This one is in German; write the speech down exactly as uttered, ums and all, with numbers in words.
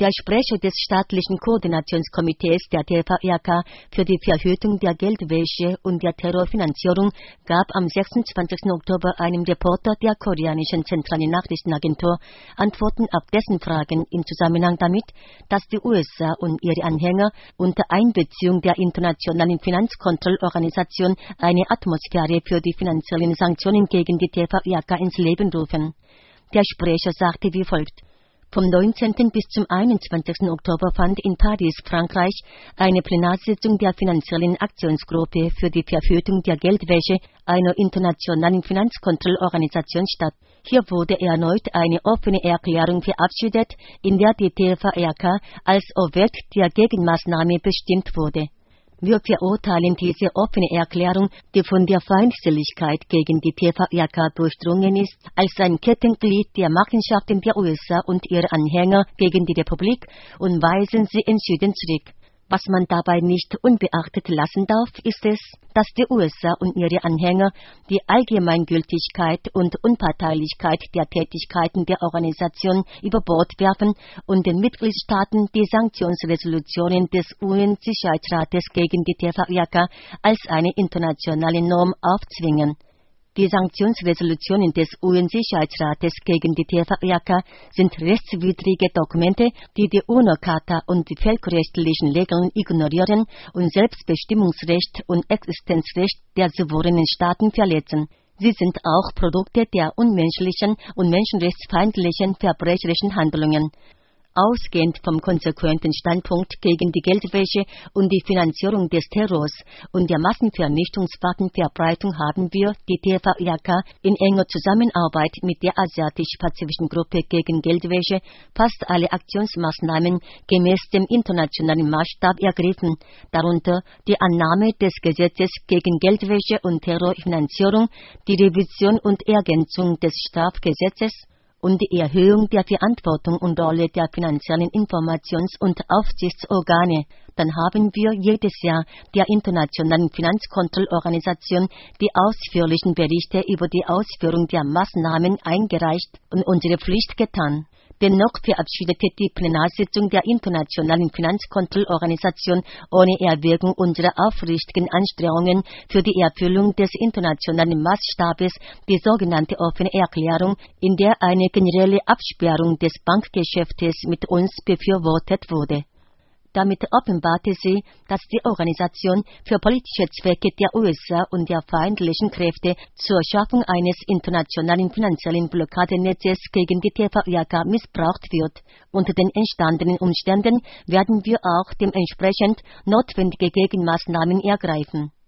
Der Sprecher des staatlichen Koordinationskomitees der T V R K für die Verhütung der Geldwäsche und der Terrorfinanzierung gab am sechsundzwanzigsten Oktober einem Reporter der koreanischen zentralen Nachrichtenagentur Antworten auf dessen Fragen im Zusammenhang damit, dass die U S A und ihre Anhänger unter Einbeziehung der internationalen Finanzkontrollorganisation eine Atmosphäre für die finanziellen Sanktionen gegen die T V R K ins Leben rufen. Der Sprecher sagte wie folgt: Vom neunzehnten bis zum einundzwanzigsten Oktober fand in Paris, Frankreich, eine Plenarsitzung der finanziellen Aktionsgruppe für die Verhütung der Geldwäsche einer internationalen Finanzkontrollorganisation statt. Hier wurde erneut eine offene Erklärung verabschiedet, in der die T V R K als Objekt der Gegenmaßnahme bestimmt wurde. Wir verurteilen diese offene Erklärung, die von der Feindseligkeit gegen die T V R K durchdrungen ist, als ein Kettenglied der Machenschaften der U S A und ihrer Anhänger gegen die Republik und weisen sie entschieden zurück. Was man dabei nicht unbeachtet lassen darf, ist es, dass die U S A und ihre Anhänger die Allgemeingültigkeit und Unparteilichkeit der Tätigkeiten der Organisation über Bord werfen und den Mitgliedstaaten die Sanktionsresolutionen des U N-Sicherheitsrates gegen die T V R K als eine internationale Norm aufzwingen. Die Sanktionsresolutionen des U N-Sicherheitsrates gegen die T V R K sind rechtswidrige Dokumente, die die UNO-Charta und die völkerrechtlichen Regeln ignorieren und Selbstbestimmungsrecht und Existenzrecht der souveränen Staaten verletzen. Sie sind auch Produkte der unmenschlichen und menschenrechtsfeindlichen verbrecherischen Handlungen. Ausgehend vom konsequenten Standpunkt gegen die Geldwäsche und die Finanzierung des Terrors und der Massenvernichtungswaffenverbreitung haben wir, die T V R K, in enger Zusammenarbeit mit der Asiatisch-Pazifischen Gruppe gegen Geldwäsche fast alle Aktionsmaßnahmen gemäß dem internationalen Maßstab ergriffen, darunter die Annahme des Gesetzes gegen Geldwäsche und Terrorfinanzierung, die Revision und Ergänzung des Strafgesetzes und die Erhöhung der Verantwortung und Rolle der finanziellen Informations- und Aufsichtsorgane. Dann haben wir jedes Jahr der Internationalen Finanzkontrollorganisation die ausführlichen Berichte über die Ausführung der Maßnahmen eingereicht und unsere Pflicht getan. Dennoch verabschiedete die Plenarsitzung der Internationalen Finanzkontrollorganisation ohne Erwägung unserer aufrichtigen Anstrengungen für die Erfüllung des internationalen Maßstabes die sogenannte offene Erklärung, in der eine generelle Absperrung des Bankgeschäftes mit uns befürwortet wurde. Damit offenbarte sie, dass die Organisation für politische Zwecke der U S A und der feindlichen Kräfte zur Schaffung eines internationalen finanziellen Blockadenetzes gegen die T V R K missbraucht wird. Unter den entstandenen Umständen werden wir auch dementsprechend notwendige Gegenmaßnahmen ergreifen.